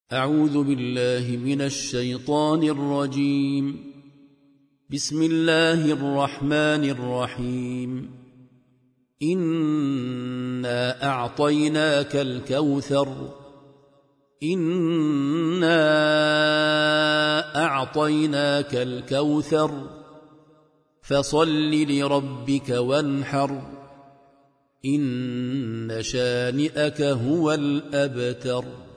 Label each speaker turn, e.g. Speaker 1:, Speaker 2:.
Speaker 1: أعوذ بالله من الشيطان الرجيم. بسم الله الرحمن الرحيم. إنا أعطيناك الكوثر إنا أعطيناك الكوثر فصل لربك وانحر إن شانئك هو الأبتر.